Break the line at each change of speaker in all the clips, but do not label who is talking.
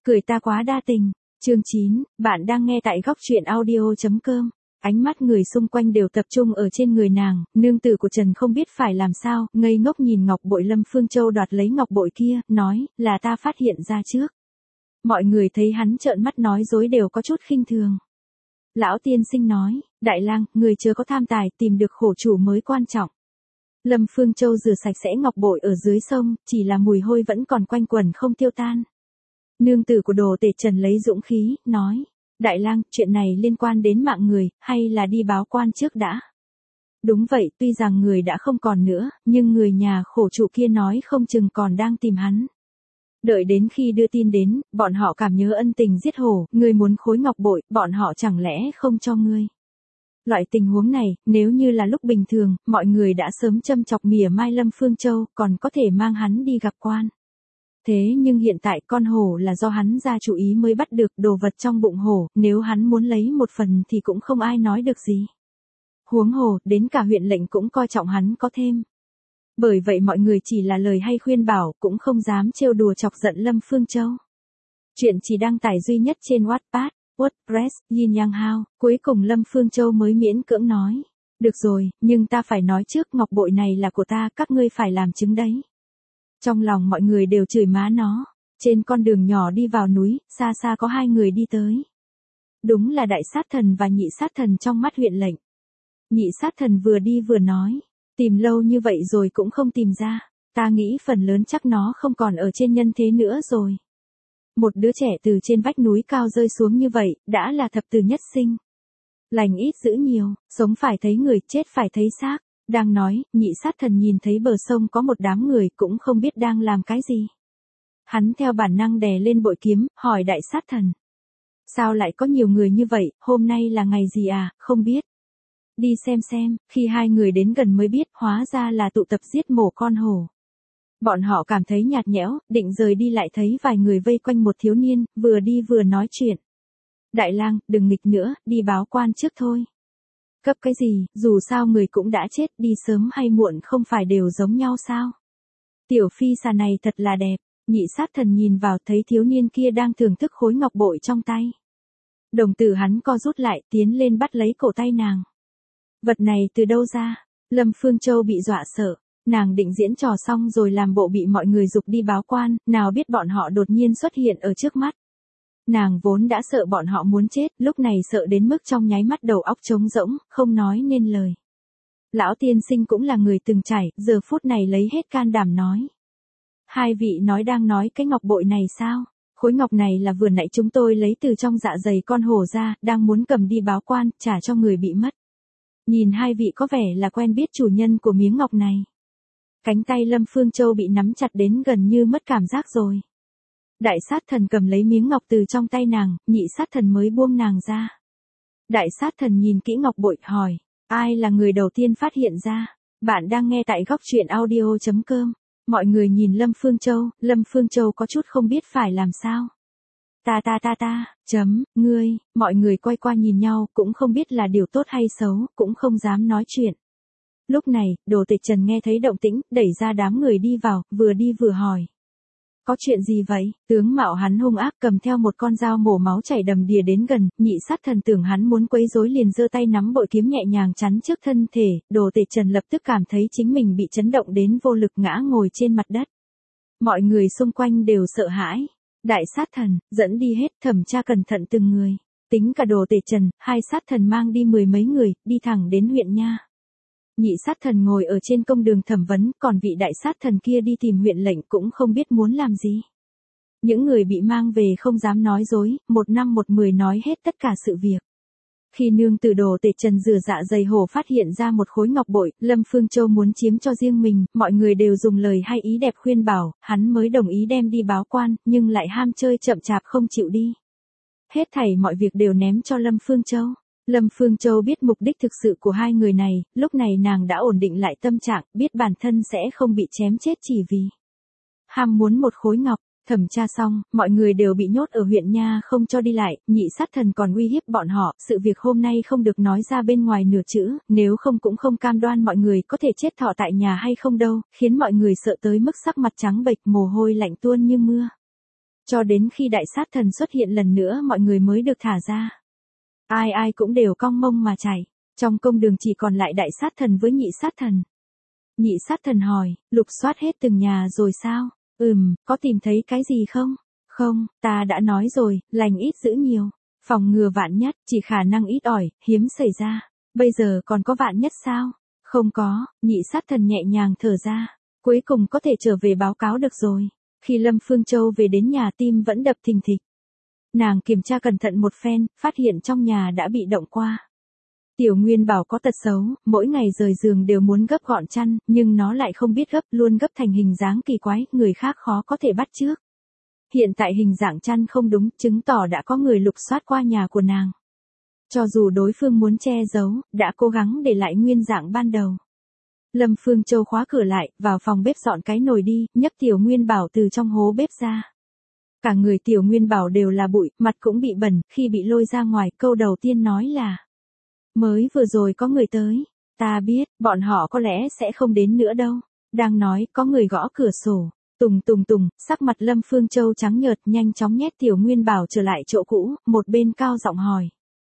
Cười ta quá đa tình. Chương 9, bạn đang nghe tại góc truyện audio.com. Ánh mắt người xung quanh đều tập trung ở trên người nàng, nương tử của Trần không biết phải làm sao, ngây ngốc nhìn ngọc bội Lâm Phương Châu đoạt lấy ngọc bội kia, nói, là ta phát hiện ra trước. Mọi người thấy hắn trợn mắt nói dối đều có chút khinh thường. Lão tiên sinh nói, đại lang, người chớ có tham tài, tìm được khổ chủ mới quan trọng. Lâm Phương Châu rửa sạch sẽ ngọc bội ở dưới sông, chỉ là mùi hôi vẫn còn quanh quẩn không tiêu tan. Nương tử của Đồ Tể Trần lấy dũng khí, nói, đại lang, chuyện này liên quan đến mạng người, hay là đi báo quan trước đã? Đúng vậy, tuy rằng người đã không còn nữa, nhưng người nhà khổ chủ kia nói không chừng còn đang tìm hắn. Đợi đến khi đưa tin đến, bọn họ cảm nhớ ân tình giết hổ, ngươi muốn khối ngọc bội, bọn họ chẳng lẽ không cho ngươi. Loại tình huống này, nếu như là lúc bình thường, mọi người đã sớm châm chọc mỉa mai Lâm Phương Châu, còn có thể mang hắn đi gặp quan. Thế nhưng hiện tại con hổ là do hắn ra chủ ý mới bắt được đồ vật trong bụng hổ, nếu hắn muốn lấy một phần thì cũng không ai nói được gì. Huống hồ, đến cả huyện lệnh cũng coi trọng hắn có thêm. Bởi vậy mọi người chỉ là lời hay khuyên bảo, cũng không dám trêu đùa chọc giận Lâm Phương Châu. Chuyện chỉ đăng tải duy nhất trên Wattpad, WordPress, Yin Yang Hao, cuối cùng Lâm Phương Châu mới miễn cưỡng nói. Được rồi, nhưng ta phải nói trước ngọc bội này là của ta, các ngươi phải làm chứng đấy. Trong lòng mọi người đều chửi má nó. Trên con đường nhỏ đi vào núi, xa xa có hai người đi tới. Đúng là đại sát thần và nhị sát thần trong mắt huyện lệnh. Nhị sát thần vừa đi vừa nói. Tìm lâu như vậy rồi cũng không tìm ra. Ta nghĩ phần lớn chắc nó không còn ở trên nhân thế nữa rồi. Một đứa trẻ từ trên vách núi cao rơi xuống như vậy, đã là thập tử nhất sinh. Lành ít dữ nhiều, sống phải thấy người, chết phải thấy xác. Đang nói, nhị sát thần nhìn thấy bờ sông có một đám người cũng không biết đang làm cái gì. Hắn theo bản năng đè lên bội kiếm, hỏi đại sát thần. Sao lại có nhiều người như vậy, hôm nay là ngày gì à, không biết. Đi xem, khi hai người đến gần mới biết, hóa ra là tụ tập giết mổ con hổ. Bọn họ cảm thấy nhạt nhẽo, định rời đi lại thấy vài người vây quanh một thiếu niên, vừa đi vừa nói chuyện. Đại lang, đừng nghịch nữa, đi báo quan trước thôi. Cấp cái gì, dù sao người cũng đã chết, đi sớm hay muộn không phải đều giống nhau sao? Tiểu phi xà này thật là đẹp, nhị sát thần nhìn vào thấy thiếu niên kia đang thưởng thức khối ngọc bội trong tay. Đồng tử hắn co rút lại, tiến lên bắt lấy cổ tay nàng. Vật này từ đâu ra? Lâm Phương Châu bị dọa sợ, nàng định diễn trò xong rồi làm bộ bị mọi người giục đi báo quan, nào biết bọn họ đột nhiên xuất hiện ở trước mắt. Nàng vốn đã sợ bọn họ muốn chết, lúc này sợ đến mức trong nháy mắt đầu óc trống rỗng, không nói nên lời. Lão tiên sinh cũng là người từng trải, giờ phút này lấy hết can đảm nói. Hai vị đang nói cái ngọc bội này sao? Khối ngọc này là vừa nãy chúng tôi lấy từ trong dạ dày con hổ ra, đang muốn cầm đi báo quan, trả cho người bị mất. Nhìn hai vị có vẻ là quen biết chủ nhân của miếng ngọc này. Cánh tay Lâm Phương Châu bị nắm chặt đến gần như mất cảm giác rồi. Đại sát thần cầm lấy miếng ngọc từ trong tay nàng, nhị sát thần mới buông nàng ra. Đại sát thần nhìn kỹ ngọc bội, hỏi, ai là người đầu tiên phát hiện ra? Bạn đang nghe tại góc truyện audio.com. Mọi người nhìn Lâm Phương Châu có chút không biết phải làm sao. Ngươi, mọi người quay qua nhìn nhau, cũng không biết là điều tốt hay xấu, cũng không dám nói chuyện. Lúc này, Đồ Tể Trần nghe thấy động tĩnh, đẩy ra đám người đi vào, vừa đi vừa hỏi. Có chuyện gì vậy? Tướng mạo hắn hung ác cầm theo một con dao mổ máu chảy đầm đìa đến gần, nhị sát thần tưởng hắn muốn quấy rối liền giơ tay nắm bội kiếm nhẹ nhàng chắn trước thân thể, Đồ Tể Trần lập tức cảm thấy chính mình bị chấn động đến vô lực ngã ngồi trên mặt đất. Mọi người xung quanh đều sợ hãi. Đại sát thần, dẫn đi hết, thẩm tra cẩn thận từng người. Tính cả Đồ Tể Trần, hai sát thần mang đi 10 mấy người, đi thẳng đến huyện nha. Nhị sát thần ngồi ở trên công đường thẩm vấn, còn vị đại sát thần kia đi tìm huyện lệnh cũng không biết muốn làm gì. Những người bị mang về không dám nói dối, một năm một mười nói hết tất cả sự việc. Khi nương tử Đồ Tể Trần rửa dạ dày hổ phát hiện ra một khối ngọc bội, Lâm Phương Châu muốn chiếm cho riêng mình, mọi người đều dùng lời hay ý đẹp khuyên bảo, hắn mới đồng ý đem đi báo quan, nhưng lại ham chơi chậm chạp không chịu đi. Hết thảy mọi việc đều ném cho Lâm Phương Châu. Lâm Phương Châu biết mục đích thực sự của hai người này, lúc này nàng đã ổn định lại tâm trạng, biết bản thân sẽ không bị chém chết chỉ vì ham muốn một khối ngọc. Thẩm tra xong, mọi người đều bị nhốt ở huyện nha không cho đi lại, nhị sát thần còn uy hiếp bọn họ, sự việc hôm nay không được nói ra bên ngoài nửa chữ, nếu không cũng không cam đoan mọi người có thể chết thọ tại nhà hay không đâu, khiến mọi người sợ tới mức sắc mặt trắng bệch, mồ hôi lạnh tuôn như mưa. Cho đến khi đại sát thần xuất hiện lần nữa mọi người mới được thả ra. Ai ai cũng đều cong mông mà chạy. Trong công đường chỉ còn lại đại sát thần với nhị sát thần. Nhị sát thần hỏi, lục soát hết từng nhà rồi sao? Có tìm thấy cái gì không? Không, ta đã nói rồi, lành ít giữ nhiều. Phòng ngừa vạn nhất, chỉ khả năng ít ỏi, hiếm xảy ra. Bây giờ còn có vạn nhất sao? Không có, nhị sát thần nhẹ nhàng thở ra. Cuối cùng có thể trở về báo cáo được rồi. Khi Lâm Phương Châu về đến nhà tim vẫn đập thình thịch. Nàng kiểm tra cẩn thận một phen, phát hiện trong nhà đã bị động qua. Tiểu Nguyên Bảo có tật xấu, mỗi ngày rời giường đều muốn gấp gọn chăn, nhưng nó lại không biết gấp, luôn gấp thành hình dáng kỳ quái, người khác khó có thể bắt chước. Hiện tại hình dạng chăn không đúng, chứng tỏ đã có người lục soát qua nhà của nàng. Cho dù đối phương muốn che giấu, đã cố gắng để lại nguyên dạng ban đầu. Lâm Phương Châu khóa cửa lại, vào phòng bếp dọn cái nồi đi, nhấc Tiểu Nguyên Bảo từ trong hố bếp ra. Cả người Tiểu Nguyên Bảo đều là bụi, mặt cũng bị bẩn, khi bị lôi ra ngoài, câu đầu tiên nói là: mới vừa rồi có người tới, ta biết, bọn họ có lẽ sẽ không đến nữa đâu. Đang nói, có người gõ cửa sổ. Tùng tùng tùng, sắc mặt Lâm Phương Châu trắng nhợt, nhanh chóng nhét Tiểu Nguyên Bảo trở lại chỗ cũ, một bên cao giọng hỏi.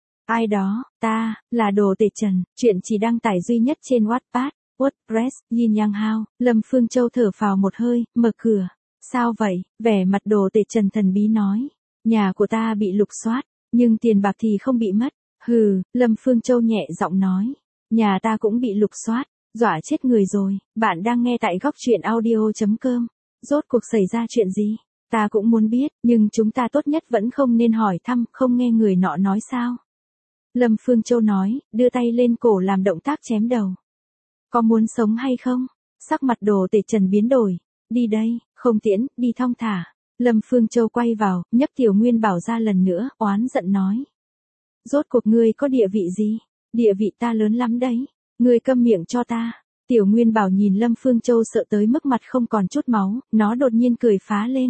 Ai đó? Ta, là Đồ Tể Trần, chuyện chỉ đăng tải duy nhất trên Wattpad, WordPress, Yin Yang Hao. Lâm Phương Châu thở phào một hơi, mở cửa. Sao vậy? Vẻ mặt Đồ Tể Trần thần bí nói. Nhà của ta bị lục soát, nhưng tiền bạc thì không bị mất. Hừ, Lâm Phương Châu nhẹ giọng nói. Nhà ta cũng bị lục soát, dọa chết người rồi. Bạn đang nghe tại góc truyện audio.com. Rốt cuộc xảy ra chuyện gì? Ta cũng muốn biết, nhưng chúng ta tốt nhất vẫn không nên hỏi thăm, không nghe người nọ nói sao. Lâm Phương Châu nói, đưa tay lên cổ làm động tác chém đầu. Có muốn sống hay không? Sắc mặt Đồ Tể Trần biến đổi. Đi đây, không tiễn, đi thong thả. Lâm Phương Châu quay vào, nhấc Tiểu Nguyên Bảo ra lần nữa, oán giận nói. Rốt cuộc ngươi có địa vị gì? Địa vị ta lớn lắm đấy. Ngươi câm miệng cho ta. Tiểu Nguyên Bảo nhìn Lâm Phương Châu sợ tới mức mặt không còn chút máu, nó đột nhiên cười phá lên.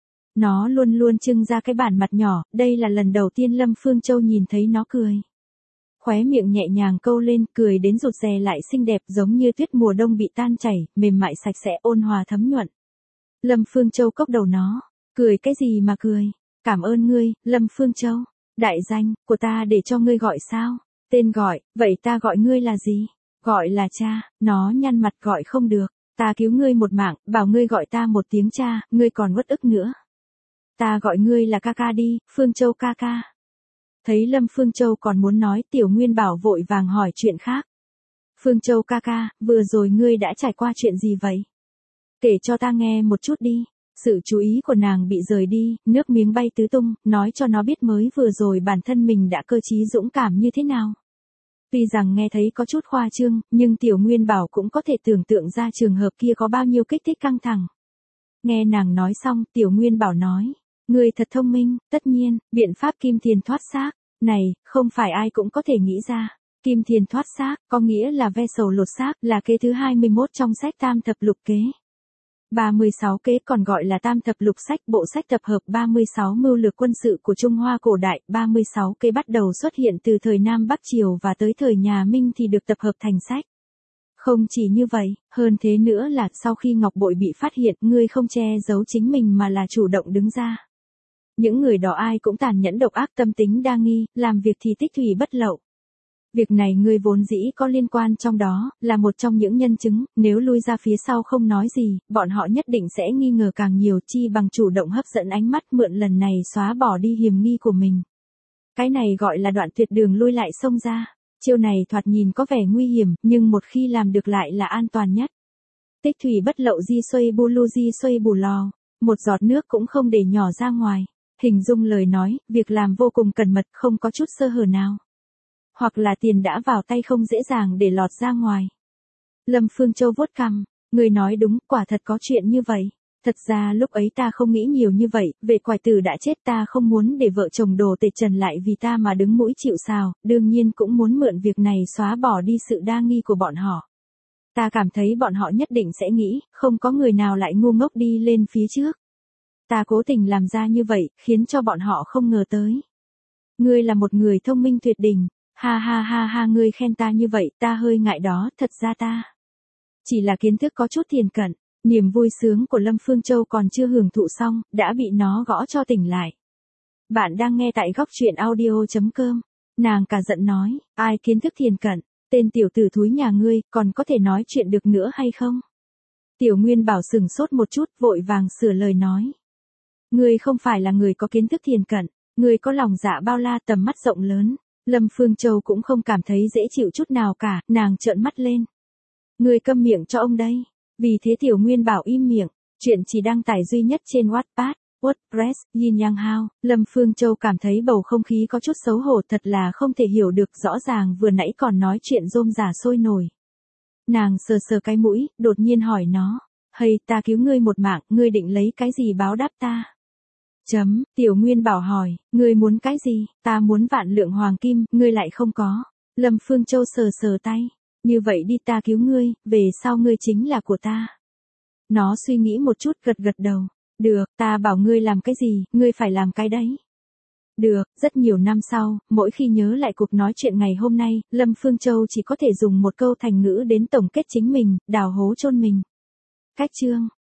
Nó luôn luôn trưng ra cái bản mặt nhỏ, đây là lần đầu tiên Lâm Phương Châu nhìn thấy nó cười. Khóe miệng nhẹ nhàng câu lên, cười đến rụt rè lại xinh đẹp giống như tuyết mùa đông bị tan chảy, mềm mại sạch sẽ ôn hòa thấm nhuận. Lâm Phương Châu cốc đầu nó. Cười cái gì mà cười? Cảm ơn ngươi, Lâm Phương Châu. Đại danh của ta để cho ngươi gọi sao? Tên gọi, vậy ta gọi ngươi là gì? Gọi là cha. Nó nhăn mặt gọi không được. Ta cứu ngươi một mạng, bảo ngươi gọi ta một tiếng cha, ngươi còn uất ức nữa. Ta gọi ngươi là ca ca đi, Phương Châu ca ca. Thấy Lâm Phương Châu còn muốn nói, Tiểu Nguyên Bảo vội vàng hỏi chuyện khác. Phương Châu ca ca, vừa rồi ngươi đã trải qua chuyện gì vậy? Kể cho ta nghe một chút đi. Sự chú ý của nàng bị rời đi, nước miếng bay tứ tung, nói cho nó biết mới vừa rồi bản thân mình đã cơ trí dũng cảm như thế nào. Tuy rằng nghe thấy có chút khoa trương, nhưng Tiểu Nguyên Bảo cũng có thể tưởng tượng ra trường hợp kia có bao nhiêu kích thích căng thẳng. Nghe nàng nói xong, Tiểu Nguyên Bảo nói. Ngươi thật thông minh, tất nhiên, biện pháp kim tiền thoát xác. Này, không phải ai cũng có thể nghĩ ra. Kim tiền thoát xác, có nghĩa là ve sầu lột xác, là kế thứ 21 trong sách Tam Thập Lục Kế. 36 kế còn gọi là Tam Thập Lục Sách, bộ sách tập hợp 36 mưu lược quân sự của Trung Hoa cổ đại. 36 kế bắt đầu xuất hiện từ thời Nam Bắc Triều và tới thời nhà Minh thì được tập hợp thành sách. Không chỉ như vậy, hơn thế nữa là sau khi Ngọc Bội bị phát hiện, ngươi không che giấu chính mình mà là chủ động đứng ra. Những người đó ai cũng tàn nhẫn độc ác, tâm tính đa nghi, làm việc thì tích thủy bất lậu. Việc này ngươi vốn dĩ có liên quan trong đó, là một trong những nhân chứng, nếu lui ra phía sau không nói gì, bọn họ nhất định sẽ nghi ngờ càng nhiều, chi bằng chủ động hấp dẫn ánh mắt, mượn lần này xóa bỏ đi hiểm nghi của mình. Cái này gọi là đoạn tuyệt đường lui lại xông ra. Chiêu này thoạt nhìn có vẻ nguy hiểm, nhưng một khi làm được lại là an toàn nhất. Tích thủy bất lậu di xoay bu lu di xoay bù lò. Một giọt nước cũng không để nhỏ ra ngoài. Hình dung lời nói, việc làm vô cùng cẩn mật, không có chút sơ hở nào. Hoặc là tiền đã vào tay không dễ dàng để lọt ra ngoài. Lâm Phương Châu vuốt cằm, người nói đúng, quả thật có chuyện như vậy. Thật ra lúc ấy ta không nghĩ nhiều như vậy, về quải tử đã chết ta không muốn để vợ chồng Đồ Tể Trần lại vì ta mà đứng mũi chịu sào, đương nhiên cũng muốn mượn việc này xóa bỏ đi sự đa nghi của bọn họ. Ta cảm thấy bọn họ nhất định sẽ nghĩ, không có người nào lại ngu ngốc đi lên phía trước. Ta cố tình làm ra như vậy, khiến cho bọn họ không ngờ tới. Ngươi là một người thông minh tuyệt đỉnh. Ha ha ha ha, ngươi khen ta như vậy, ta hơi ngại đó, thật ra ta chỉ là kiến thức có chút thiền cận. Niềm vui sướng của Lâm Phương Châu còn chưa hưởng thụ xong, đã bị nó gõ cho tỉnh lại. Bạn đang nghe tại góc truyện audio.com. Nàng cả giận nói, ai kiến thức thiền cận, tên tiểu tử thúi nhà ngươi, còn có thể nói chuyện được nữa hay không? Tiểu Nguyên Bảo sừng sốt một chút, vội vàng sửa lời nói. Ngươi không phải là người có kiến thức thiền cận, ngươi có lòng dạ bao la, tầm mắt rộng lớn. Lâm Phương Châu cũng không cảm thấy dễ chịu chút nào cả, nàng trợn mắt lên. Ngươi câm miệng cho ông đây. Vì thế Tiểu Nguyên Bảo im miệng, chuyện chỉ đăng tải duy nhất trên Wattpad, WordPress, Yin Yang Hao. Lâm Phương Châu cảm thấy bầu không khí có chút xấu hổ, thật là không thể hiểu được, rõ ràng vừa nãy còn nói chuyện rôm rả sôi nổi. Nàng sờ sờ cái mũi, đột nhiên hỏi nó, hay ta cứu ngươi một mạng, ngươi định lấy cái gì báo đáp ta? Tiểu Nguyên Bảo hỏi, ngươi muốn cái gì? Ta muốn vạn lượng hoàng kim, ngươi lại không có. Lâm Phương Châu sờ sờ tay, như vậy đi, ta cứu ngươi, về sau ngươi chính là của ta. Nó suy nghĩ một chút, gật gật đầu. Được, ta bảo ngươi làm cái gì, ngươi phải làm cái đấy. Được, rất nhiều năm sau, mỗi khi nhớ lại cuộc nói chuyện ngày hôm nay, Lâm Phương Châu chỉ có thể dùng một câu thành ngữ đến tổng kết chính mình, đào hố chôn mình. Cách chương